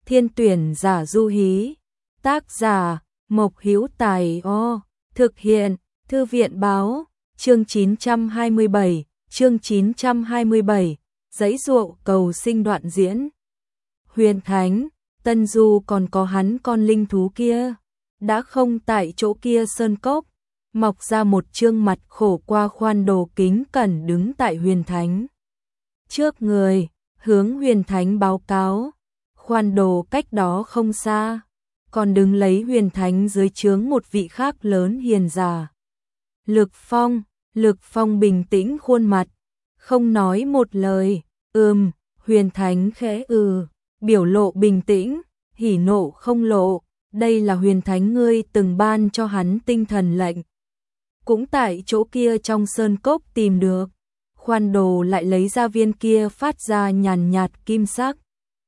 Thiên tuyển giả du hí. Tác giả Mộc Hữu Tài. Thực hiện Thư viện báo. Chương 927, giãy giụa cầu sinh đoạn diễn. Huyền Thánh, Tân Du còn có hắn con linh thú kia, đã không tại chỗ kia sơn cốc, mọc ra một trương mặt khổ qua Khoan Đồ kính cẩn đứng tại Huyền Thánh trước người, hướng Huyền Thánh báo cáo. Khoan Đồ cách đó không xa, còn đứng lấy Huyền Thánh dưới trướng một vị khác lớn hiền giả. Lực Phong bình tĩnh khuôn mặt, không nói một lời. Huyền Thánh khẽ biểu lộ bình tĩnh, hỉ nộ không lộ. Đây là Huyền Thánh ngươi từng ban cho hắn tinh thần lệnh, cũng tại chỗ kia trong sơn cốc tìm được. Khoan Đồ lại lấy ra viên kia phát ra nhàn nhạt kim sắc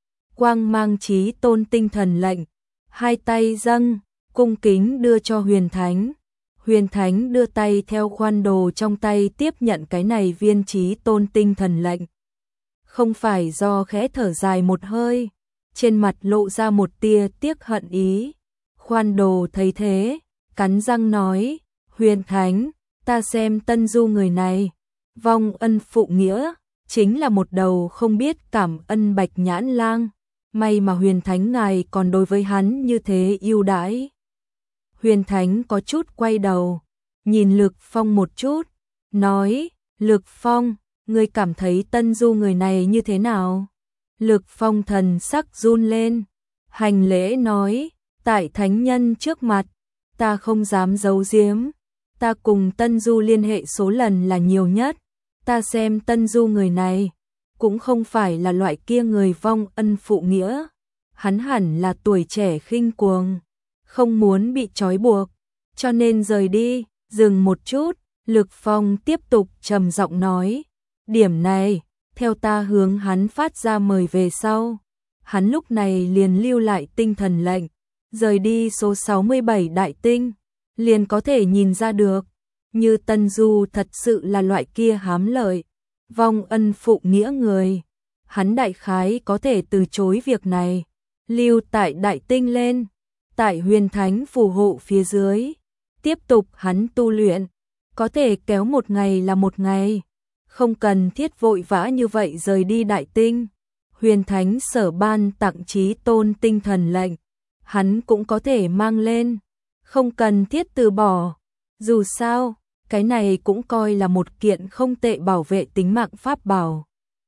quang mang chí tôn tinh thần lệnh, hai tay dâng, cung kính đưa cho Huyền Thánh. Huyền Thánh đưa tay theo Khoan Đồ trong tay tiếp nhận cái này viên chí tôn tinh thần lệnh. Không phải do khẽ thở dài một hơi, trên mặt lộ ra một tia tiếc hận ý. Khoan Đồ thấy thế, cắn răng nói, Huyền Thánh, ta xem Tân Du người này, vong ân phụ nghĩa, chính là một đầu không biết cảm ân bạch nhãn lang. May mà Huyền Thánh ngài còn đối với hắn như thế ưu đãi. Huyền Thánh có chút quay đầu, nhìn Lực Phong một chút, nói, Lực Phong, ngươi cảm thấy Tân Du người này như thế nào? Lực Phong thần sắc run lên, hành lễ nói, tại thánh nhân trước mặt, ta không dám giấu giếm, ta cùng Tân Du liên hệ số lần là nhiều nhất, ta xem Tân Du người này, cũng không phải là loại kia người vong ân phụ nghĩa, hắn hẳn là tuổi trẻ khinh cuồng, không muốn bị trói buộc, cho nên rời đi. Dừng một chút, Lực Phong tiếp tục trầm giọng nói, điểm này, theo ta hướng hắn phát ra mời về sau, hắn lúc này liền lưu lại tinh thần lệnh, rời đi số 67 đại tinh, liền có thể nhìn ra được, như Tân Du thật sự là loại kia hám lợi, vong ân phụ nghĩa người, hắn đại khái có thể từ chối việc này, lưu tại đại tinh lên, tại Huyền Thánh phù hộ phía dưới, tiếp tục hắn tu luyện, có thể kéo một ngày là một ngày, không cần thiết vội vã như vậy rời đi đại tinh. Huyền Thánh sở ban tặng chí tôn tinh thần lệnh, hắn cũng có thể mang lên, không cần thiết từ bỏ, dù sao, cái này cũng coi là một kiện không tệ bảo vệ tính mạng pháp bảo.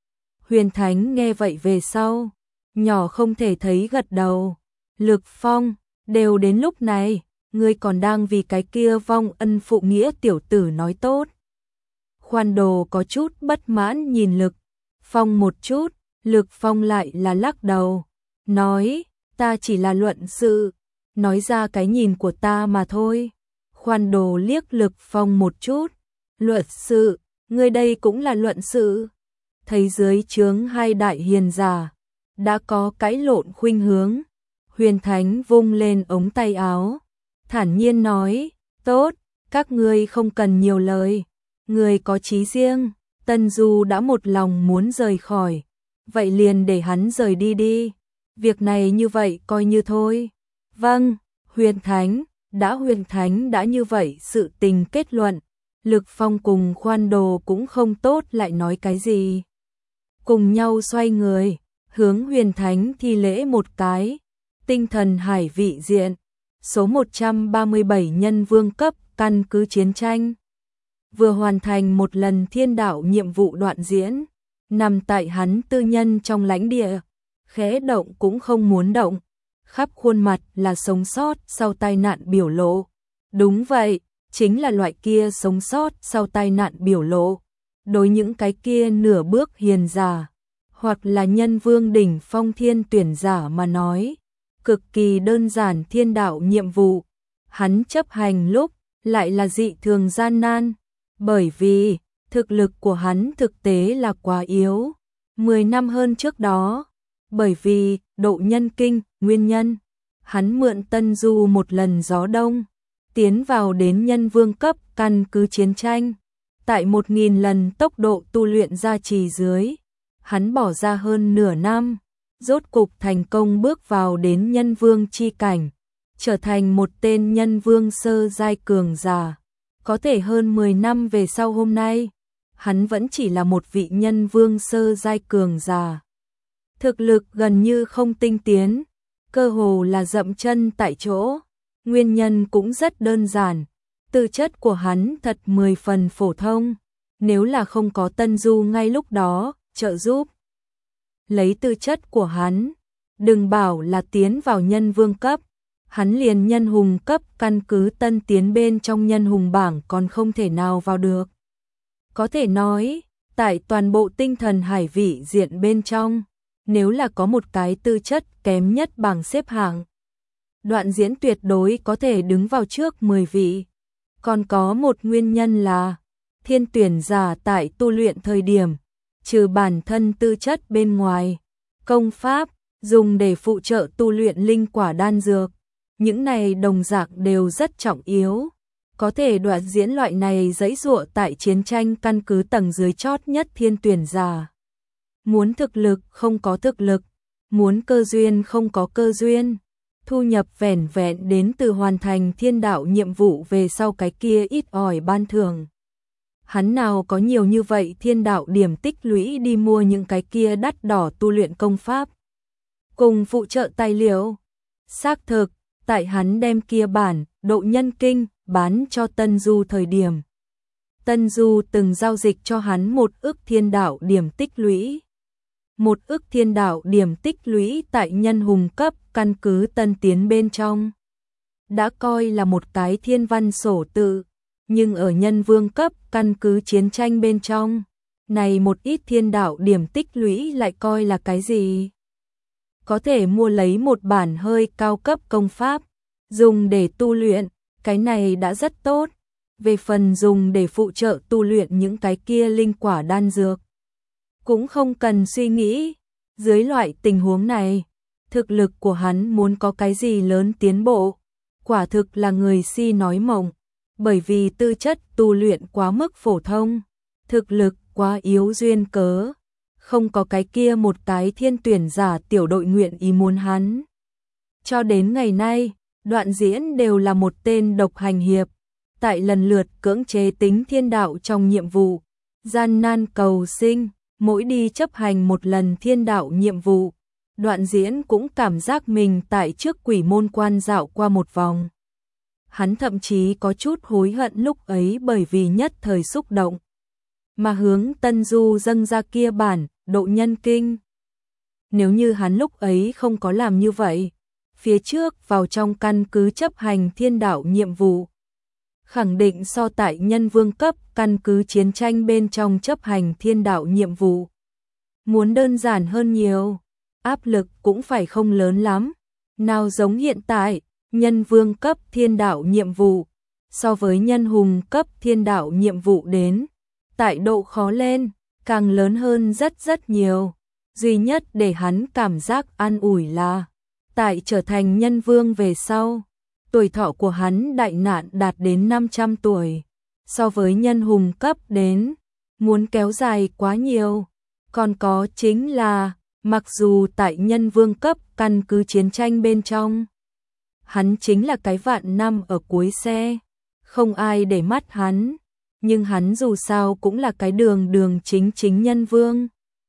Huyền Thánh nghe vậy về sau, nhỏ không thể thấy gật đầu. Lực Phong, đều đến lúc này, ngươi còn đang vì cái kia vong ân phụ nghĩa tiểu tử nói tốt. Khoan Đồ có chút bất mãn nhìn Lực Phong một chút, Lực Phong lại là lắc đầu, nói, ta chỉ là luận sự, nói ra cái nhìn của ta mà thôi. Khoan Đồ liếc Lực Phong một chút, luận sự, ngươi đây cũng là luận sự. Thấy dưới trướng hai đại hiền giả, đã có cãi lộn khuynh hướng. Huyền Thánh vung lên ống tay áo, thản nhiên nói, tốt, các ngươi không cần nhiều lời, người có chí riêng, Tân Du đã một lòng muốn rời khỏi, vậy liền để hắn rời đi đi, việc này như vậy coi như thôi. Vâng, Huyền Thánh đã như vậy sự tình kết luận, Lực Phong cùng Khoan Đồ cũng không tốt lại nói cái gì. Cùng nhau xoay người, hướng Huyền Thánh thi lễ một cái. Tinh thần hải vị diện, số 137 nhân vương cấp căn cứ chiến tranh. Vừa hoàn thành một lần thiên đạo nhiệm vụ đoạn diễn, nằm tại hắn tư nhân trong lãnh địa, khẽ động cũng không muốn động, khắp khuôn mặt là sống sót sau tai nạn biểu lộ. Đúng vậy, chính là loại kia sống sót sau tai nạn biểu lộ. Đối những cái kia nửa bước hiền giả, hoặc là nhân vương đỉnh phong thiên tuyển giả mà nói, cực kỳ đơn giản thiên đạo nhiệm vụ, hắn chấp hành lúc lại là dị thường gian nan, bởi vì thực lực của hắn thực tế là quá yếu. 10 năm hơn trước đó, bởi vì độ nhân kinh nguyên nhân, hắn mượn Tân Du một lần gió đông, tiến vào đến nhân vương cấp căn cứ chiến tranh, tại 1000 lần tốc độ tu luyện gia trì dưới, hắn bỏ ra hơn nửa năm, rốt cục thành công bước vào đến nhân vương chi cảnh, trở thành một tên nhân vương sơ giai cường giả. Có thể hơn 10 năm về sau hôm nay, hắn vẫn chỉ là một vị nhân vương sơ giai cường giả. Thực lực gần như không tinh tiến, cơ hồ là dậm chân tại chỗ. Nguyên nhân cũng rất đơn giản, tư chất của hắn thật 10 phần phổ thông, nếu là không có Tân Du ngay lúc đó trợ giúp. Lấy tư chất của hắn, đừng bảo là tiến vào nhân vương cấp, hắn liền nhân hùng cấp căn cứ tân tiến bên trong nhân hùng bảng còn không thể nào vào được. Có thể nói, tại toàn bộ tinh thần hải vị diện bên trong, nếu là có một cái tư chất kém nhất bảng xếp hạng, Đoạn Diễn tuyệt đối có thể đứng vào trước 10 vị. Còn có một nguyên nhân là, thiên tuyển giả tại tu luyện thời điểm, trừ bản thân tư chất bên ngoài, công pháp, dùng để phụ trợ tu luyện linh quả đan dược, những này đồng dạng đều rất trọng yếu. Có thể Đoạn Diễn loại này giãy giụa tại chiến tranh căn cứ tầng dưới chót nhất thiên tuyển giả. Muốn thực lực không có thực lực, muốn cơ duyên không có cơ duyên, thu nhập vẻn vẹn đến từ hoàn thành thiên đạo nhiệm vụ về sau cái kia ít ỏi ban thưởng. Hắn nào có nhiều như vậy thiên đạo điểm tích lũy đi mua những cái kia đắt đỏ tu luyện công pháp. Cùng phụ trợ tài liệu. Xác thực, tại hắn đem kia bản, độ nhân kinh, bán cho Tân Du thời điểm. Tân Du từng giao dịch cho hắn 1 ức thiên đạo điểm tích lũy. 1 ức thiên đạo điểm tích lũy tại nhân hùng cấp căn cứ tân tiến bên trong. Đã coi là một cái thiên văn sổ tự, nhưng ở nhân vương cấp căn cứ chiến tranh bên trong, này một ít thiên đạo điểm tích lũy lại coi là cái gì? Có thể mua lấy một bản hơi cao cấp công pháp, dùng để tu luyện, cái này đã rất tốt. Về phần dùng để phụ trợ tu luyện những cái kia linh quả đan dược, cũng không cần suy nghĩ. Dưới loại tình huống này, thực lực của hắn muốn có cái gì lớn tiến bộ, quả thực là người si nói mộng, bởi vì tư chất tu luyện quá mức phổ thông, thực lực quá yếu duyên cớ, không có cái kia một cái thiên tuyển giả tiểu đội nguyện ý muốn hắn. Cho đến ngày nay, Đoạn Diễn đều là một tên độc hành hiệp, tại lần lượt cưỡng chế tính thiên đạo trong nhiệm vụ, gian nan cầu sinh, mỗi đi chấp hành một lần thiên đạo nhiệm vụ, Đoạn Diễn cũng cảm giác mình tại trước quỷ môn quan dạo qua một vòng. Hắn thậm chí có chút hối hận lúc ấy bởi vì nhất thời xúc động, mà hướng Tân Du dâng ra kia bản, độ nhân kinh. Nếu như hắn lúc ấy không có làm như vậy, phía trước vào trong căn cứ chấp hành thiên đạo nhiệm vụ, khẳng định so tại nhân vương cấp căn cứ chiến tranh bên trong chấp hành thiên đạo nhiệm vụ muốn đơn giản hơn nhiều, áp lực cũng phải không lớn lắm, nào giống hiện tại, nhân vương cấp thiên đạo nhiệm vụ, so với nhân hùng cấp thiên đạo nhiệm vụ đến, tại độ khó lên, càng lớn hơn rất rất nhiều. Duy nhất để hắn cảm giác an ủi là, tại trở thành nhân vương về sau, tuổi thọ của hắn đại nạn đạt đến 500 tuổi, so với nhân hùng cấp đến, muốn kéo dài quá nhiều. Còn có chính là, mặc dù tại nhân vương cấp căn cứ chiến tranh bên trong, hắn chính là cái vạn năm ở cuối xe, không ai để mắt hắn, nhưng hắn dù sao cũng là cái đường chính nhân vương,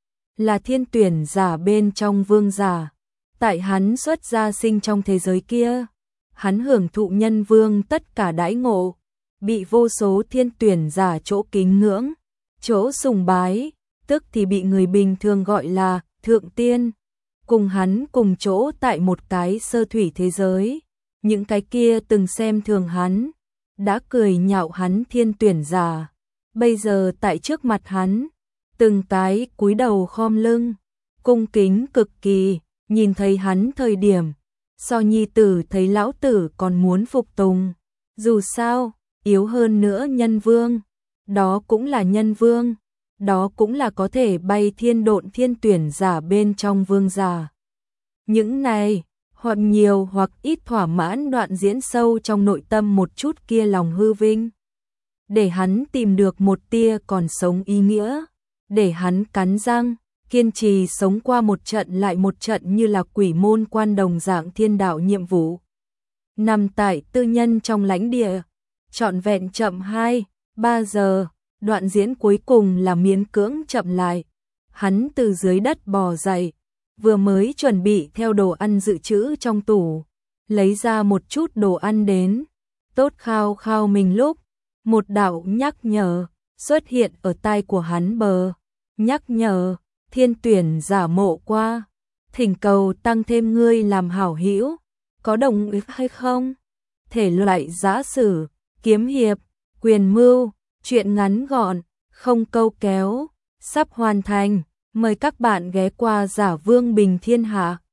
là thiên tuyển giả bên trong vương giả. Tại hắn xuất gia sinh trong thế giới kia, hắn hưởng thụ nhân vương tất cả đãi ngộ, bị vô số thiên tuyển giả chỗ kính ngưỡng, chỗ sùng bái, tức thì bị người bình thường gọi là thượng tiên. Cùng hắn cùng chỗ tại một cái sơ thủy thế giới, những cái kia từng xem thường hắn, đã cười nhạo hắn thiên tuyển giả, bây giờ tại trước mặt hắn, từng cái cúi đầu khom lưng, cung kính cực kỳ, nhìn thấy hắn thời điểm, so nhi tử thấy lão tử còn muốn phục tùng. Dù sao, yếu hơn nữa nhân vương, đó cũng là nhân vương, đó cũng là có thể bay thiên độn thiên tuyển giả bên trong vương giả. Những này, hoặc nhiều hoặc ít thỏa mãn Đoạn Diễn sâu trong nội tâm một chút kia lòng hư vinh, để hắn tìm được một tia còn sống ý nghĩa, để hắn cắn răng, kiên trì sống qua một trận lại một trận như là quỷ môn quan đồng dạng thiên đạo nhiệm vụ. Nằm tại tư nhân trong lãnh địa, trọn vẹn chậm 2-3 giờ, đoạn diễn cuối cùng là miễn cưỡng chậm lại. Hắn từ dưới đất bò dậy, vừa mới chuẩn bị theo đồ ăn dự trữ trong tủ, lấy ra một chút đồ ăn đến, tốt khao khao mình lúc, một đạo nhắc nhở xuất hiện ở tai của hắn bờ. Nhắc nhở, thiên tuyển giả mộ qua, thỉnh cầu tăng thêm ngươi làm hảo hữu, có đồng ý hay không? Thể loại giã sử, kiếm hiệp, quyền mưu, truyện ngắn gọn, không câu kéo, sắp hoàn thành, mời các bạn ghé qua Giả Vương Bình Thiên Hạ.